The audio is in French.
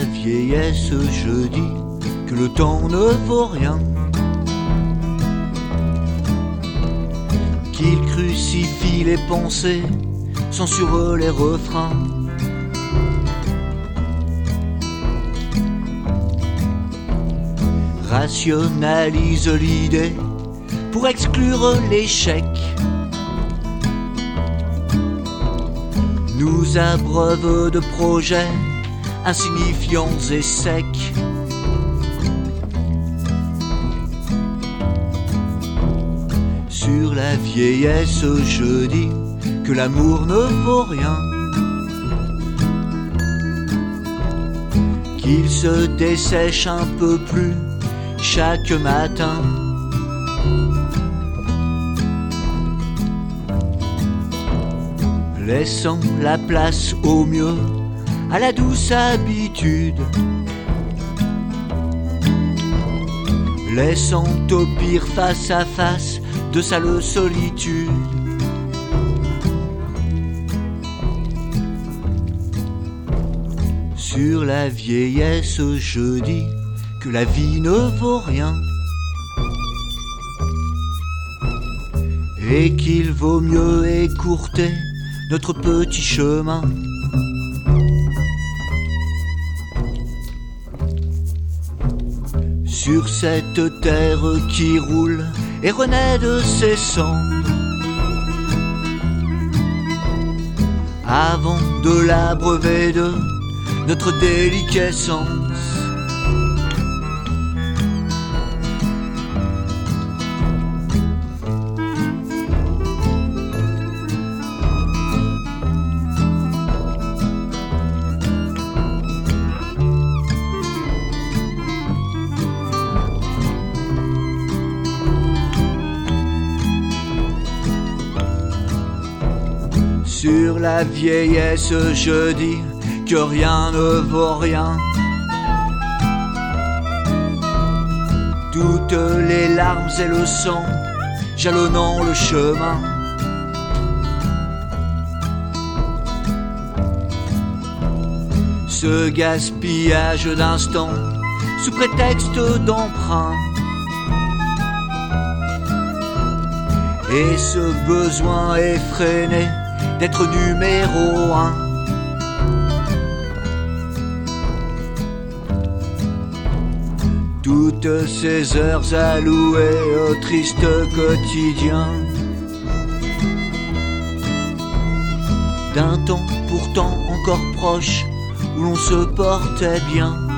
vieillesse je dis que le temps ne vaut rien, qu'il crucifie les pensées, censure les refrains. Rationalise l'idée pour exclure l'échec, nous abreuve de projets insignifiants et secs. Sur la vieillesse je dis que l'amour ne vaut rien, qu'il se dessèche un peu plus chaque matin. Laissant la place au mieux à la douce habitude, laissant au pire face à face de sale solitude. Sur la vieillesse je dis que la vie ne vaut rien, et qu'il vaut mieux écourter notre petit chemin. Sur cette terre qui roule et renaît de ses cendres, avant de l'abreuver de notre déliquescence. Sur la vieillesse je dis que rien ne vaut rien, toutes les larmes et le sang jalonnant le chemin. Ce gaspillage d'instants sous prétexte d'emprunt, et ce besoin effréné d'être numéro un. Toutes ces heures allouées au triste quotidien, d'un temps pourtant encore proche où l'on se portait bien.